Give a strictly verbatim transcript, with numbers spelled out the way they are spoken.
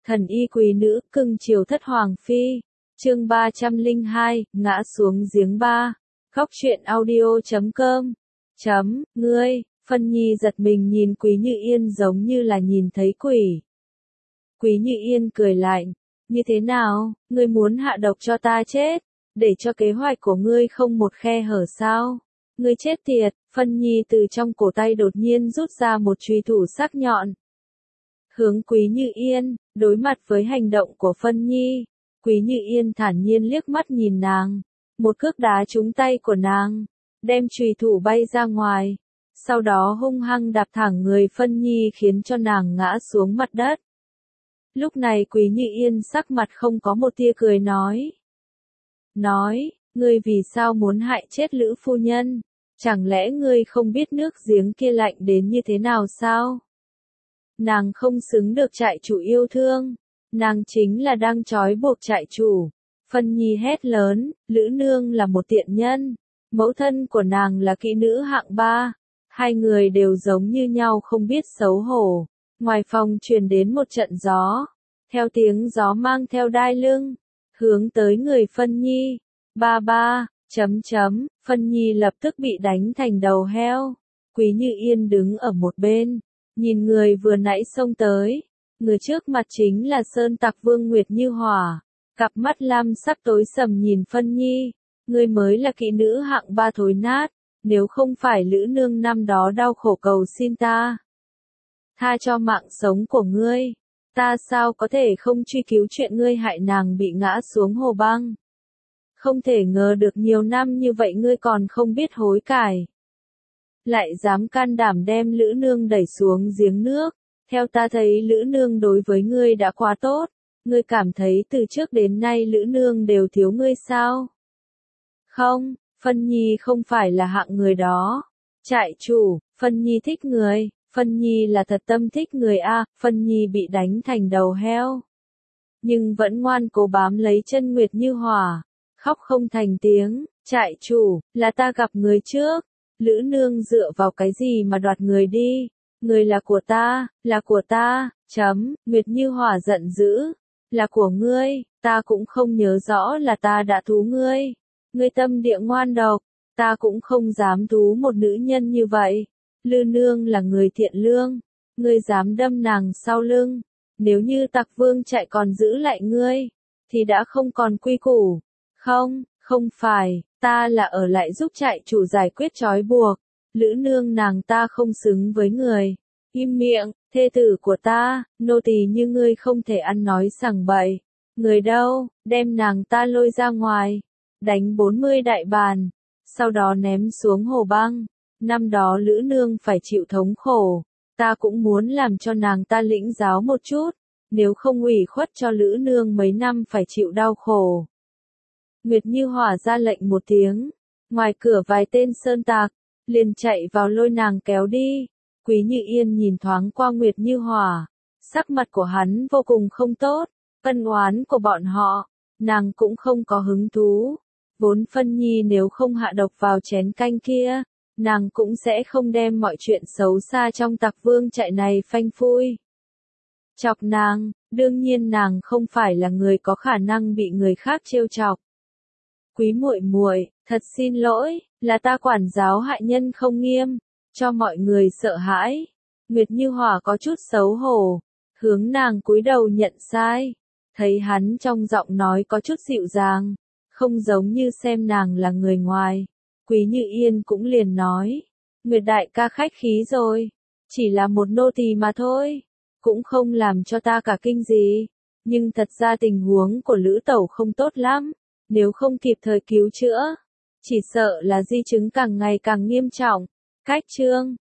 Thần y quý nữ, cưng chiều thất hoàng phi. Chương ba trăm lẻ hai, ngã xuống giếng ba. Khóc chuyện audio chấm com. Chấm, ngươi, Phân Nhi giật mình nhìn Quý Như Yên giống như là nhìn thấy quỷ. Quý Như Yên cười lạnh, như thế nào, ngươi muốn hạ độc cho ta chết, để cho kế hoạch của ngươi không một khe hở sao? Ngươi chết tiệt. Phân Nhi từ trong cổ tay đột nhiên rút ra một chùy thủ sắc nhọn. Hướng Quý Như Yên, đối mặt với hành động của Phân Nhi, Quý Như Yên thản nhiên liếc mắt nhìn nàng, một cước đá trúng tay của nàng, đem chùy thủ bay ra ngoài, sau đó hung hăng đạp thẳng người Phân Nhi khiến cho nàng ngã xuống mặt đất. Lúc này Quý Như Yên sắc mặt không có một tia cười nói. Nói, ngươi vì sao muốn hại chết Lữ phu nhân? Chẳng lẽ ngươi không biết nước giếng kia lạnh đến như thế nào sao? Nàng không xứng được trại chủ yêu thương, nàng chính là đang trói buộc trại chủ. Phân Nhi hét lớn, Lữ nương là một tiện nhân, mẫu thân của nàng là kỹ nữ hạng ba, hai người đều giống như nhau không biết xấu hổ. Ngoài phòng truyền đến một trận gió, theo tiếng gió mang theo đai lưng, hướng tới người Phân Nhi. Ba ba, chấm chấm, Phân Nhi lập tức bị đánh thành đầu heo. Quý Như Yên đứng ở một bên, nhìn người vừa nãy xông tới, người trước mặt chính là Sơn Tặc Vương Nguyệt Như Hỏa, cặp mắt lam sắc tối sầm nhìn Phân Nhi, ngươi mới là kỹ nữ hạng ba thối nát, nếu không phải Lữ nương năm đó đau khổ cầu xin ta tha cho mạng sống của ngươi, ta sao có thể không truy cứu chuyện ngươi hại nàng bị ngã xuống hồ băng. Không thể ngờ được nhiều năm như vậy ngươi còn không biết hối cải, lại dám can đảm đem Lữ nương đẩy xuống giếng nước. Theo ta thấy Lữ nương đối với ngươi đã quá tốt, ngươi cảm thấy từ trước đến nay Lữ nương đều thiếu ngươi sao? Không, Phân Nhi không phải là hạng người đó. Trại chủ, Phân Nhi thích người, Phân Nhi là thật tâm thích người a. Phân Nhi bị đánh thành đầu heo, nhưng vẫn ngoan cố bám lấy chân Nguyệt Như Hỏa, khóc không thành tiếng. Trại chủ, là ta gặp người trước, Lữ nương dựa vào cái gì mà đoạt người đi? Người là của ta, là của ta. Chấm, Nguyệt Như Hỏa giận dữ, là của ngươi, ta cũng không nhớ rõ là ta đã thú ngươi. Ngươi tâm địa ngoan độc, ta cũng không dám thú một nữ nhân như vậy. Lư nương là người thiện lương, ngươi dám đâm nàng sau lưng, nếu như Tặc Vương chạy còn giữ lại ngươi, thì đã không còn quy củ. Không, không phải, ta là ở lại giúp trại chủ giải quyết trói buộc. Lữ nương nàng ta không xứng với người. Im miệng, thê tử của ta, nô tỳ như ngươi không thể ăn nói sằng bậy. Người đâu, đem nàng ta lôi ra ngoài, đánh bốn mươi đại bàn, sau đó ném xuống hồ băng. Năm đó Lữ nương phải chịu thống khổ, ta cũng muốn làm cho nàng ta lĩnh giáo một chút, nếu không ủy khuất cho Lữ nương mấy năm phải chịu đau khổ. Nguyệt Như Hỏa ra lệnh một tiếng, ngoài cửa vài tên sơn tặc liền chạy vào lôi nàng kéo đi. Quý Như Yên nhìn thoáng qua Nguyệt Như Hỏa, sắc mặt của hắn vô cùng không tốt, ân oán của bọn họ, nàng cũng không có hứng thú. Vốn Phân Nhi nếu không hạ độc vào chén canh kia, nàng cũng sẽ không đem mọi chuyện xấu xa trong Tặc Vương trại này phanh phui. Chọc nàng, đương nhiên nàng không phải là người có khả năng bị người khác trêu chọc. Quý muội muội, thật xin lỗi, là ta quản giáo hại nhân không nghiêm, cho mọi người sợ hãi. Nguyệt Như Hỏa có chút xấu hổ, hướng nàng cúi đầu nhận sai. Thấy hắn trong giọng nói có chút dịu dàng, không giống như xem nàng là người ngoài. Quý Như Yên cũng liền nói, Nguyệt đại ca khách khí rồi, chỉ là một nô tỳ mà thôi, cũng không làm cho ta cả kinh gì. Nhưng thật ra tình huống của Lữ tẩu không tốt lắm, nếu không kịp thời cứu chữa, chỉ sợ là di chứng càng ngày càng nghiêm trọng. Cách chương